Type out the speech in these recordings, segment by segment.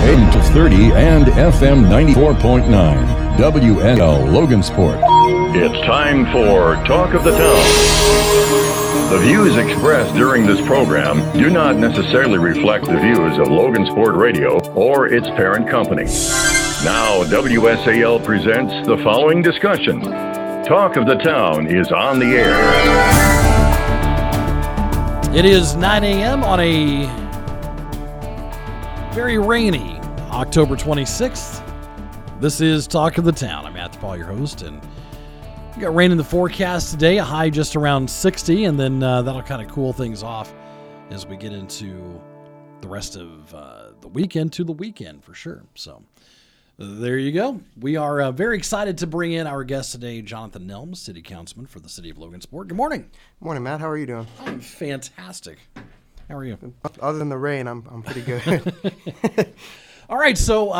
AM 30 and FM 94.9. WNL Logansport. It's time for Talk of the Town. The views expressed during this program do not necessarily reflect the views of Logansport Radio or its parent company. Now, WSAL presents the following discussion. Talk of the Town is on the air. It is 9 a.m. on a very rainy October 26th. This is Talk of the Town. I'm Matthew Paul, your host, and we got rain in the forecast today, a high just around 60, and then that'll kind of cool things off as we get into the rest of the weekend to the weekend for sure. So there you go. We are very excited to bring in our guest today, Jonathan Nelms, City Councilman for the City of Logansport. Good morning. Good morning, Matt. How are you doing? I'm fantastic. How are you? Other than the rain, I'm pretty good. All right, so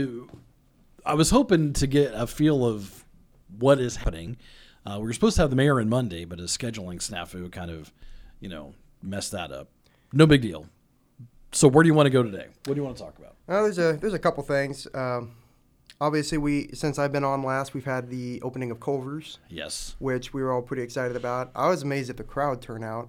I was hoping to get a feel of what is happening. We were supposed to have the mayor in Monday, but a scheduling snafu kind of, messed that up. No big deal. So where do you want to go today? What do you want to talk about? There's a couple things. Obviously, since I've been on last, we've had the opening of Culver's. Yes. Which we were all pretty excited about. I was amazed at the crowd turnout.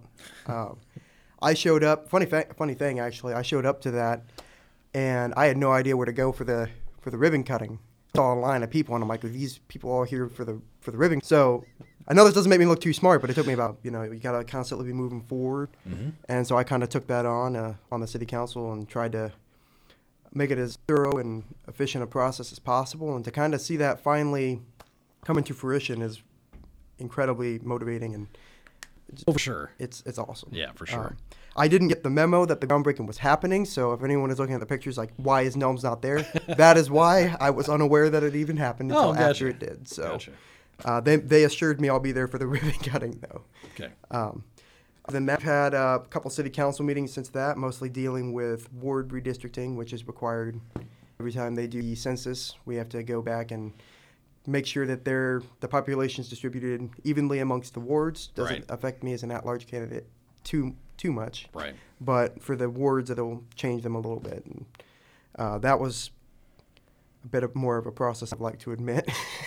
I showed up. Funny thing, actually. I showed up to that, and I had no idea where to go for the ribbon cutting. I saw a line of people, and I'm like, are these people all here for the ribbon? So I know this doesn't make me look too smart, but it took me about, you got to constantly be moving forward. Mm-hmm. And so I kind of took that on the city council and tried to make it as thorough and efficient a process as possible. And to kind of see that finally come into fruition is incredibly motivating. And for sure. It's awesome. Yeah, for sure. I didn't get the memo that the groundbreaking was happening, so if anyone is looking at the pictures like, why is Nelms not there? That is why. I was unaware that it even happened until after it did. So they assured me I'll be there for the ribbon cutting, though. Okay. Then I've had a couple city council meetings since that, mostly dealing with ward redistricting, which is required every time they do the census. We have to go back and make sure that the population is distributed evenly amongst the wards. Doesn't affect me as an at-large candidate too much. Right. But for the wards, it'll change them a little bit. And that was a bit more of a process, I'd like to admit.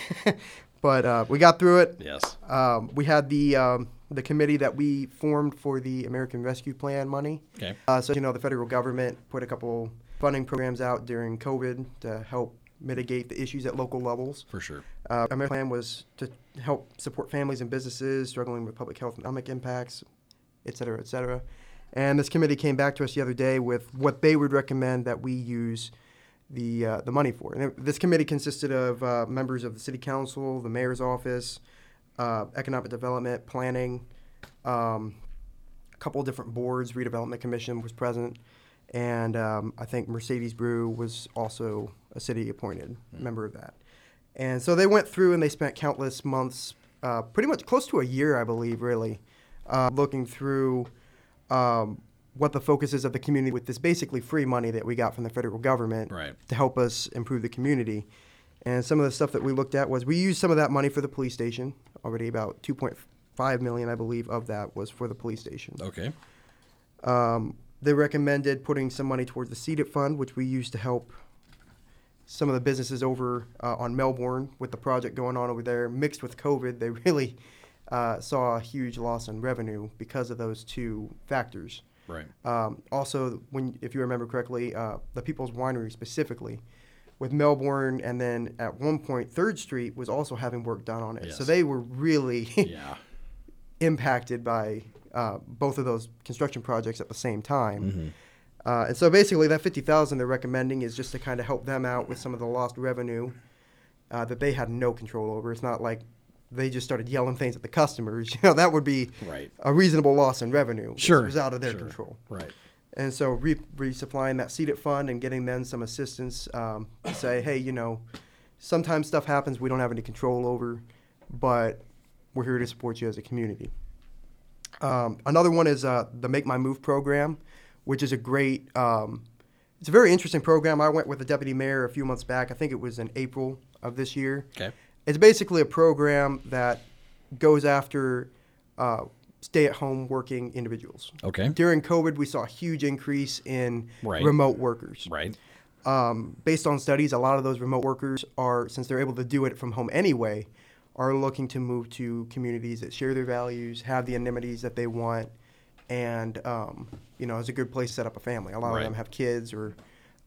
But we got through it. Yes. We had the committee that we formed for the American Rescue Plan money. Okay. So, the federal government put a couple funding programs out during COVID to help mitigate the issues at local levels. For sure. American Plan was to help support families and businesses struggling with public health and economic impacts, et cetera, et cetera. And this committee came back to us the other day with what they would recommend that we use the money for. And this committee consisted of members of the city council, the mayor's office, economic development, planning, a couple of different boards. Redevelopment Commission was present, and I think Mercedes Brew was also a city-appointed member of that. And so they went through and they spent countless months, pretty much close to a year, I believe, really, looking through what the focus is of the community with this basically free money that we got from the federal government to help us improve the community. And some of the stuff that we looked at was we used some of that money for the police station. Already about $2.5 million, I believe, of that was for the police station. Okay. They recommended putting some money towards the Seed It Fund, which we used to help some of the businesses over on Melbourne with the project going on over there. Mixed with COVID, they really saw a huge loss in revenue because of those two factors. Right. Also, if you remember correctly, the People's Winery specifically, with Melbourne, and then at one point, 3rd Street was also having work done on it. Yes. So they were really impacted by both of those construction projects at the same time. Mm-hmm. And so basically that $50,000 they're recommending is just to kind of help them out with some of the lost revenue that they had no control over. It's not like they just started yelling things at the customers. That would be a reasonable loss in revenue. Sure. It was out of their control. Right. And so resupplying that Seed It Fund and getting them some assistance to say, hey, sometimes stuff happens we don't have any control over, but we're here to support you as a community. Another one is the Make My Move program, which is a great, it's a very interesting program. I went with the deputy mayor a few months back. I think it was in April of this year. Okay. It's basically a program that goes after stay-at-home working individuals. Okay. During COVID, we saw a huge increase in remote workers. Right. Based on studies, a lot of those remote workers are, since they're able to do it from home anyway, are looking to move to communities that share their values, have the amenities that they want, and is a good place to set up a family. A lot of them have kids or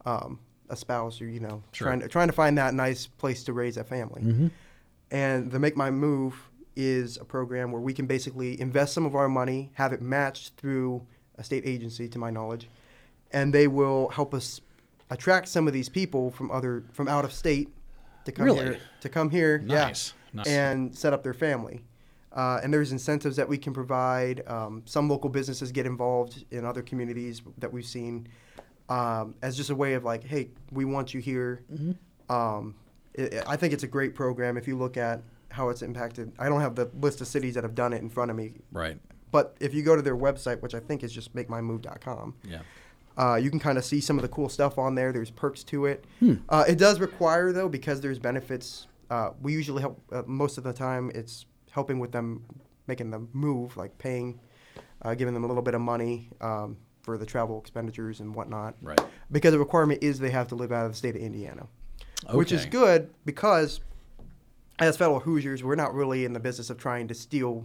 a spouse, or trying to find that nice place to raise a family. Mm-hmm. And the Make My Move is a program where we can basically invest some of our money, have it matched through a state agency, to my knowledge, and they will help us attract some of these people from out of state to come here, Nice. and set up their family. And there's incentives that we can provide. Some local businesses get involved in other communities that we've seen as just a way of like, hey, we want you here. Mm-hmm. I think it's a great program. If you look at how it's impacted, I don't have the list of cities that have done it in front of me. Right. But if you go to their website, which I think is just makemymove.com, you can kind of see some of the cool stuff on there. There's perks to it. It does require, though, because there's benefits. We usually help, most of the time, it's helping with them making them move, like paying, giving them a little bit of money for the travel expenditures and whatnot. Right. Because the requirement is they have to live out of the state of Indiana, which is Okay. good because as fellow Hoosiers, we're not really in the business of trying to steal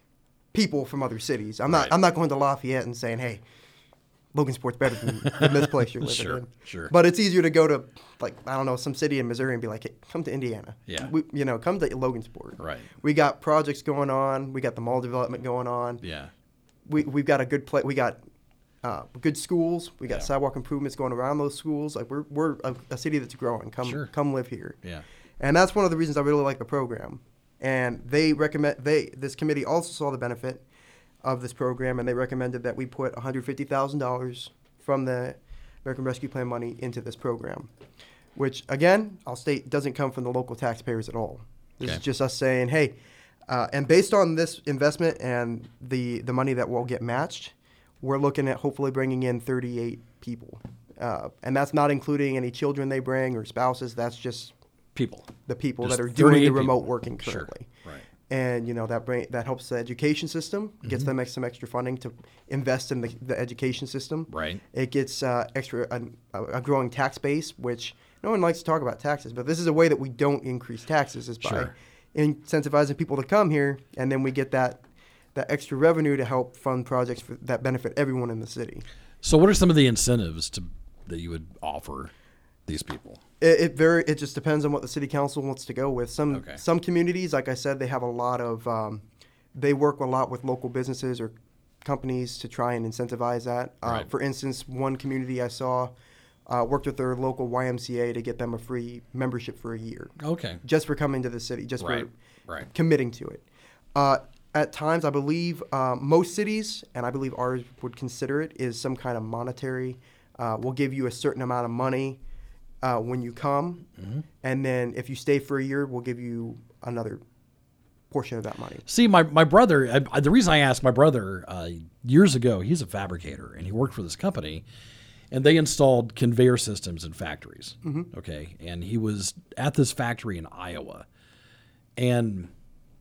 people from other cities. I'm not going to Lafayette and saying, hey, Logansport's better than this place you're living in. Sure. But it's easier to go to, like, I don't know, some city in Missouri and be like, hey, come to Indiana. Yeah. Come to Logansport. Right. We got projects going on. We got the mall development going on. Yeah. We've got a good place. We got good schools. We got Yeah. sidewalk improvements going around those schools. Like we're a city that's growing. Come live here. Yeah. And that's one of the reasons I really like the program. And this committee also saw the benefit of this program, and they recommended that we put $150,000 from the American Rescue Plan money into this program, which, again, I'll state, doesn't come from the local taxpayers at all. This is just us saying, hey, and based on this investment and the money that will get matched, we're looking at hopefully bringing in 38 people. And that's not including any children they bring or spouses. That's just the people Just that are doing the 38 remote people. working currently. Sure. Right. And that helps the education system, gets them some extra funding to invest in the education system. Right. It gets a growing tax base, which no one likes to talk about taxes, but this is a way that we don't increase taxes is by incentivizing people to come here, and then we get that extra revenue to help fund projects that benefit everyone in the city. So what are some of the incentives that you would offer these people? It just depends on what the city council wants to go with. Some communities, like I said, they have a lot of they work a lot with local businesses or companies to try and incentivize that. Right. For instance, one community I saw worked with their local YMCA to get them a free membership for a year. Okay. Just for coming to the city, just for Right. committing to it. At times, I believe most cities, and I believe ours would consider it, is some kind of monetary. We'll give you a certain amount of money when you come, and then if you stay for a year, we'll give you another portion of that money. See, my brother, the reason I asked my brother years ago, he's a fabricator, and he worked for this company, and they installed conveyor systems in factories, okay? And he was at this factory in Iowa, and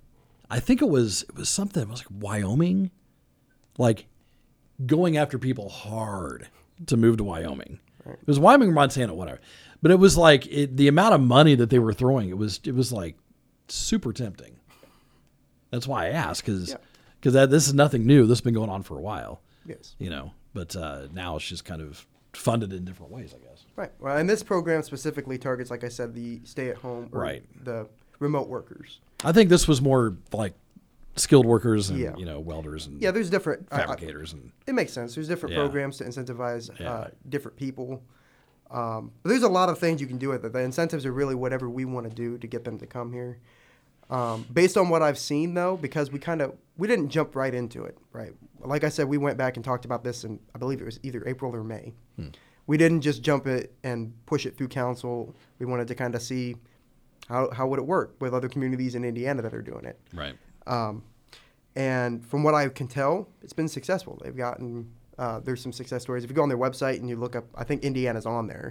I think it was something, it was like Wyoming, like going after people hard to move to Wyoming. Right. It was Wyoming or Montana, whatever. But it was like the amount of money that they were throwing, it was like super tempting. That's why I asked, because this is nothing new. This has been going on for a while. Yes. But now it's just kind of funded in different ways, I guess. Right. Well, and this program specifically targets, like I said, the stay-at-home or the remote workers. I think this was more like skilled workers and welders and there's different fabricators and it makes sense. There's different programs to incentivize different people. But there's a lot of things you can do with it. The incentives are really whatever we want to do to get them to come here. Based on what I've seen, though, because we didn't jump right into it, right? Like I said, we went back and talked about this in, I believe it was either April or May. We didn't just jump it and push it through council. We wanted to kind of see how would it work with other communities in Indiana that are doing it. Right. And from what I can tell, it's been successful. They've gotten there's some success stories. If you go on their website and you look up, I think Indiana's on there,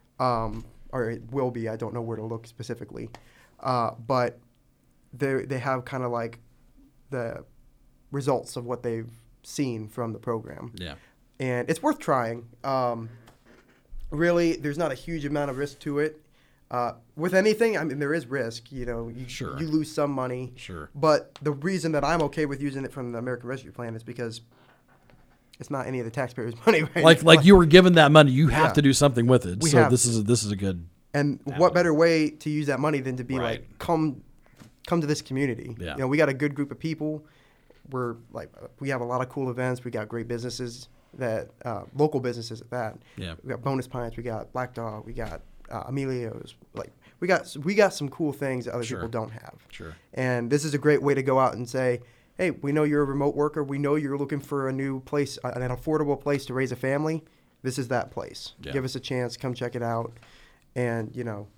or it will be. I don't know where to look specifically, but they have kind of like the results of what they've seen from the program. Yeah. And it's worth trying. really, there's not a huge amount of risk to it. With anything, I mean, there is risk. You lose some money. Sure. But the reason that I'm okay with using it from the American Rescue Plan is because it's not any of the taxpayers' money. Right? Like you were given that money, you have to do something with it. This is a good. And what better way to use that money than to be Right. like, come to this community. Yeah. We got a good group of people. We have a lot of cool events. We got great businesses local businesses at that. Yeah. We got Bonus Pints. We got Black Dog. We got Emilio's. We got some cool things that other people don't have. Sure. And this is a great way to go out and say, hey, we know you're a remote worker. We know you're looking for a new place, an affordable place to raise a family. This is that place. Yeah. Give us a chance. Come check it out. And,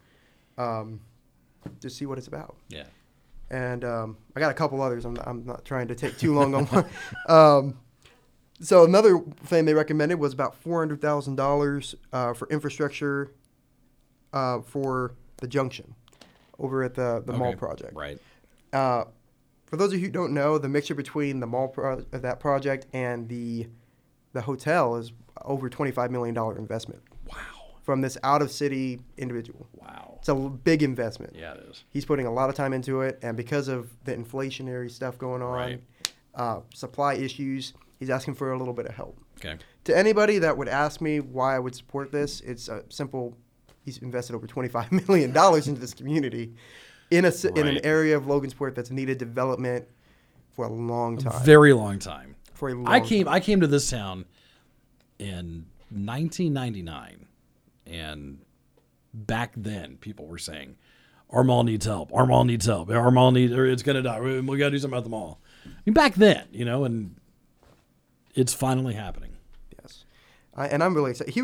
just see what it's about. Yeah. And I got a couple others. I'm not trying to take too long on one. So another thing they recommended was about $400,000 for infrastructure for the junction over at the mall project. Right. For those of you who don't know, the mixture between the mall that project and the hotel is over $25 million investment. Wow. From this out-of-city individual. Wow. It's a big investment. Yeah, it is. He's putting a lot of time into it, and because of the inflationary stuff going on, supply issues, he's asking for a little bit of help. Okay. To anybody that would ask me why I would support this, it's a simple. He's invested over $25 million into this community in an area of Logansport that's needed development for a long time. Very long time. For a long I came to this town in 1999, and back then people were saying, "Our mall needs help. Our mall needs help. Our mall needs, or it's gonna die. We got to do something about the mall." I mean, back then, and it's finally happening. Yes, and I'm really excited.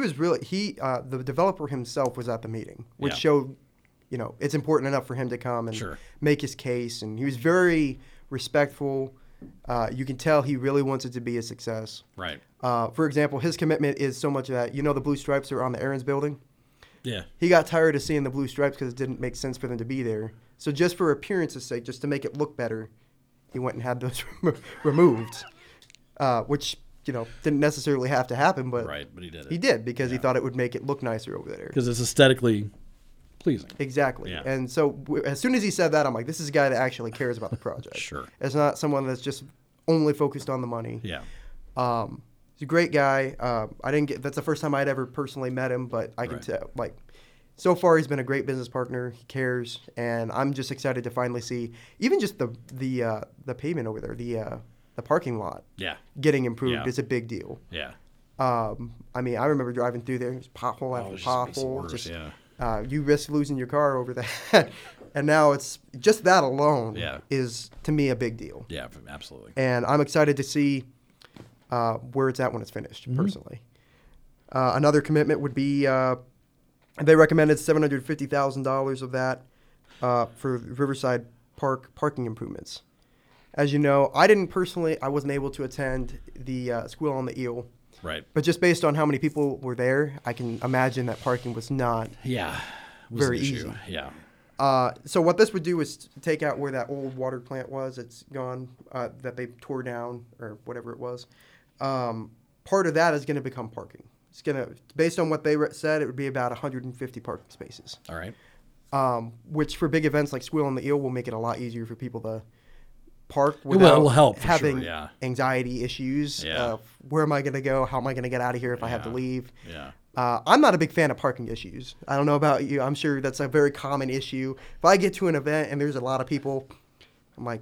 The developer himself was at the meeting, which showed, it's important enough for him to come and make his case. And he was very respectful. You can tell he really wants it to be a success. Right. For example, his commitment is so much that, the blue stripes are on the Aaron's building. Yeah. He got tired of seeing the blue stripes because it didn't make sense for them to be there. So just for appearance's sake, just to make it look better, he went and had those removed, which, didn't necessarily have to happen. But he did it. He did because he thought it would make it look nicer over there. Because it's aesthetically pleasing. Exactly. Yeah. And so as soon as he said that, I'm like, this is a guy that actually cares about the project. Sure. It's not someone that's just only focused on the money. Yeah. He's a great guy. That's the first time I'd ever personally met him, but I can tell, so far he's been a great business partner. He cares, and I'm just excited to finally see even just the pavement over there, the parking lot. Yeah. Getting improved is a big deal. Yeah. I remember driving through there, just pothole after pothole. You risk losing your car over that. And now it's just that alone is, to me, a big deal. Yeah, absolutely. And I'm excited to see where it's at when it's finished, personally. Another commitment would be they recommended $750,000 of that for Riverside Park parking improvements. As you know, I wasn't able to attend the Squeal on the Eel. Right. But just based on how many people were there, I can imagine that parking was not very easy. Yeah. So what this would do is take out where that old water plant was. It's gone, that they tore down or whatever it was. Part of that is going to become parking. It's going to, based on what they said, it would be about 150 parking spaces. All right. Which for big events like Squeal on the Eel will make it a lot easier for people to park it will help having for sure, anxiety issues. Where am I going to go? How am I going to get out of here if I have to leave? Yeah. I'm not a big fan of parking issues. I don't know about you. I'm sure that's a very common issue. If I get to an event and there's a lot of people, I'm like,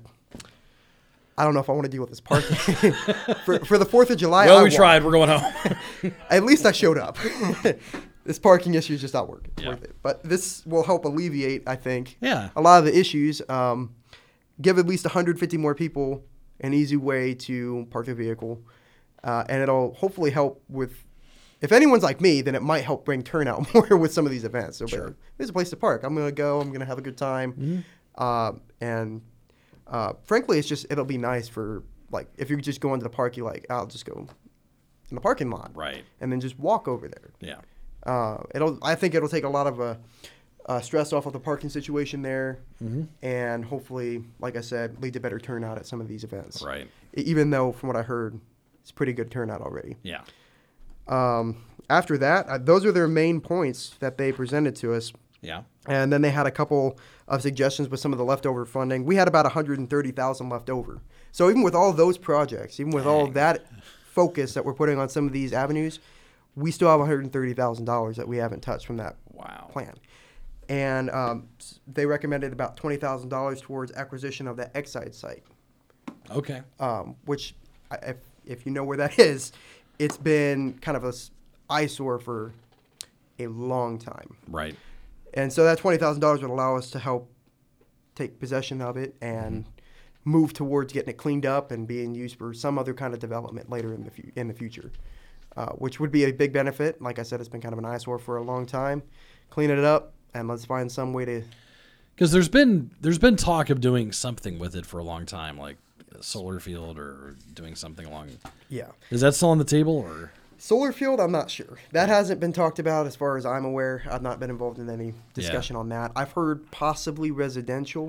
I don't know if I want to deal with this parking. for the 4th of July, we tried. We're going home. At least I showed up. This parking issue is just not worth it. But this will help alleviate, I think, a lot of the issues. Give at least 150 more people an easy way to park their vehicle. And it'll hopefully help with, if anyone's like me, then it might help bring turnout more with some of these events. So there's a place to park. I'm going to go. I'm going to have a good time. And frankly, it'll be nice for, if you're just going to the park, you're like, I'll just go in the parking lot. Right. And then just walk over there. Yeah. I think it'll take a lot of stress off of the parking situation there, and hopefully, like I said, lead to better turnout at some of these events. Right. Even though, from what I heard, it's pretty good turnout already. Yeah. after that, those are their main points that they presented to us. Yeah. And then they had a couple of suggestions with some of the leftover funding. We had about $130,000 left over. So even with all those projects, even with all that focus that we're putting on some of these avenues, we still have $130,000 that we haven't touched from that plan. And they recommended about $20,000 towards acquisition of the Exide site. Okay. Which, if you know where that is, it's been kind of a eyesore for a long time. Right. And so that $20,000 would allow us to help take possession of it and move towards getting it cleaned up and being used for some other kind of development later in the future, which would be a big benefit. Like I said, it's been kind of an eyesore for a long time. Clean it up, and let's find some way to... Because there's been talk of doing something with it for a long time, like a solar field or doing something along... Yeah. Is that still on the table, or... Solar field, I'm not sure. That hasn't been talked about as far as I'm aware. I've not been involved in any discussion on that. I've heard possibly residential,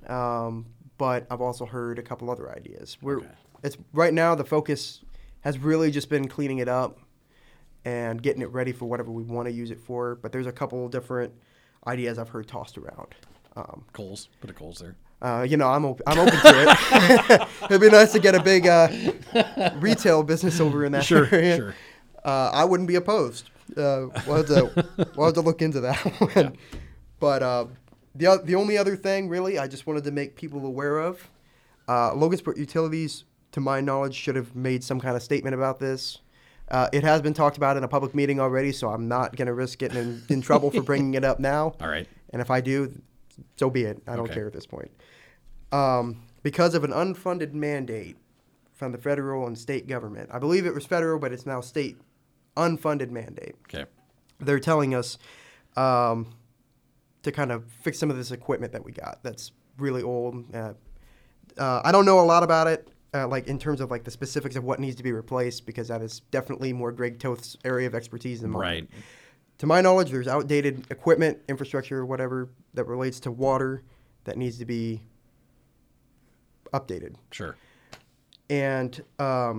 but I've also heard a couple other ideas. It's right now the focus has really just been cleaning it up and getting it ready for whatever we want to use it for. But there's a couple different ideas I've heard tossed around. Coals. Put a Coals there. I'm open to it. It'd be nice to get a big retail business over in that area. Sure. I wouldn't be opposed. We'll have to look into that one. Yeah. But the only other thing, really, I just wanted to make people aware of, Logansport Utilities, to my knowledge, should have made some kind of statement about this. It has been talked about in a public meeting already, so I'm not going to risk getting in trouble for bringing it up now. All right. And if I do, so be it. I don't care at this point. Because of an unfunded mandate from the federal and state government. I believe it was federal, but it's now state unfunded mandate. Okay. They're telling us to kind of fix some of this equipment that we got that's really old. I don't know a lot about it, like in terms of like the specifics of what needs to be replaced, because that is definitely more Greg Toth's area of expertise than mine. Right. To my knowledge, there's outdated equipment, infrastructure, whatever, that relates to water that needs to be updated. Sure. And I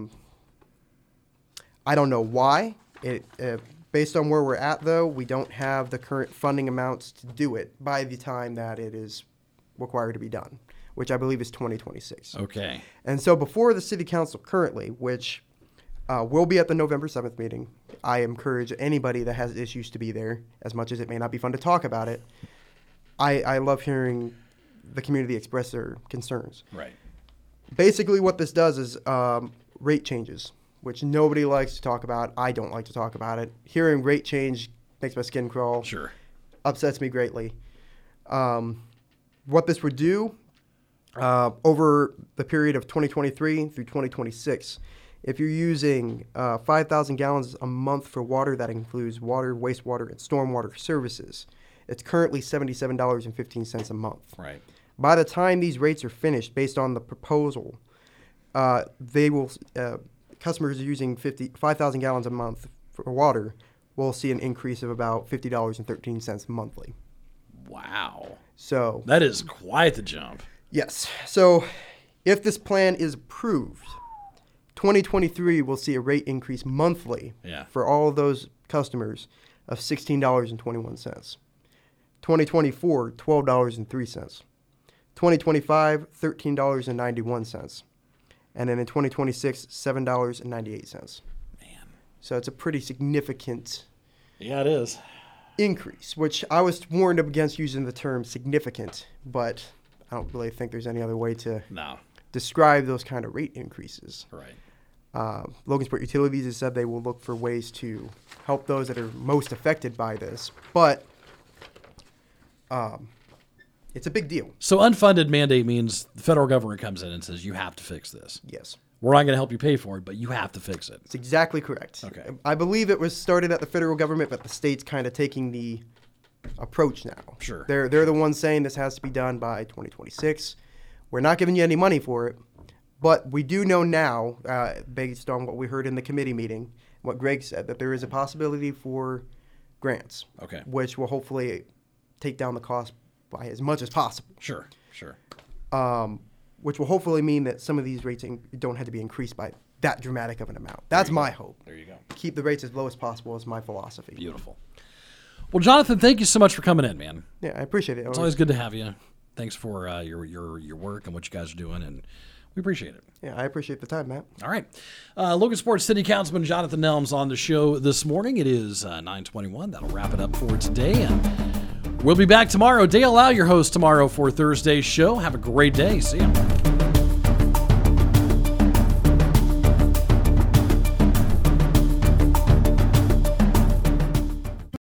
don't know why. Based on where we're at, though, we don't have the current funding amounts to do it by the time that it is required to be done, which I believe is 2026. Okay. And so before the city council currently, which will be at the November 7th meeting, I encourage anybody that has issues to be there, as much as it may not be fun to talk about it. I love hearing the community express their concerns. Right. Basically what this does is rate changes, which nobody likes to talk about. I don't like to talk about it. Hearing rate change makes my skin crawl. Sure. Upsets me greatly. What this would do over the period of 2023 through 2026, if you're using 5,000 gallons a month for water, that includes water, wastewater, and stormwater services, it's currently $77.15 a month. Right. By the time these rates are finished, based on the proposal, they will customers using 5,000 gallons a month for water will see an increase of about $50.13 monthly. Wow. So that is quite the jump. Yes. So if this plan is approved, 2023 will see a rate increase monthly for all of those customers of $16.21. 2024, $12.03. 2025, $13.91. And then in 2026, $7.98. Man. So it's a pretty significant it is. increase, which I was warned against using the term significant, but I don't really think there's any other way to describe those kind of rate increases. Right. Logansport Utilities has said they will look for ways to help those that are most affected by this, but it's a big deal. So unfunded mandate means the federal government comes in and says, you have to fix this. Yes. We're not going to help you pay for it, but you have to fix it. It's exactly correct. Okay. I believe it was started at the federal government, but the state's kind of taking the approach now. Sure. They're the ones saying this has to be done by 2026. We're not giving you any money for it, but we do know now, based on what we heard in the committee meeting, what Greg said, that there is a possibility for grants. Okay. Which will hopefully take down the cost by as much as possible. Sure. Which will hopefully mean that some of these rates don't have to be increased by that dramatic of an amount. That's my hope. There you go. Keep the rates as low as possible is my philosophy. Beautiful. Well, Jonathan, thank you so much for coming in, man. Yeah, I appreciate it. It's always good to have you. Thanks for your work and what you guys are doing, and we appreciate it. Yeah, I appreciate the time, Matt. All right. Logan Sports City Councilman Jonathan Nelms on the show this morning. It is 9:21. That'll wrap it up for today, and we'll be back tomorrow. Dale Lau, your host tomorrow for Thursday's show. Have a great day. See ya.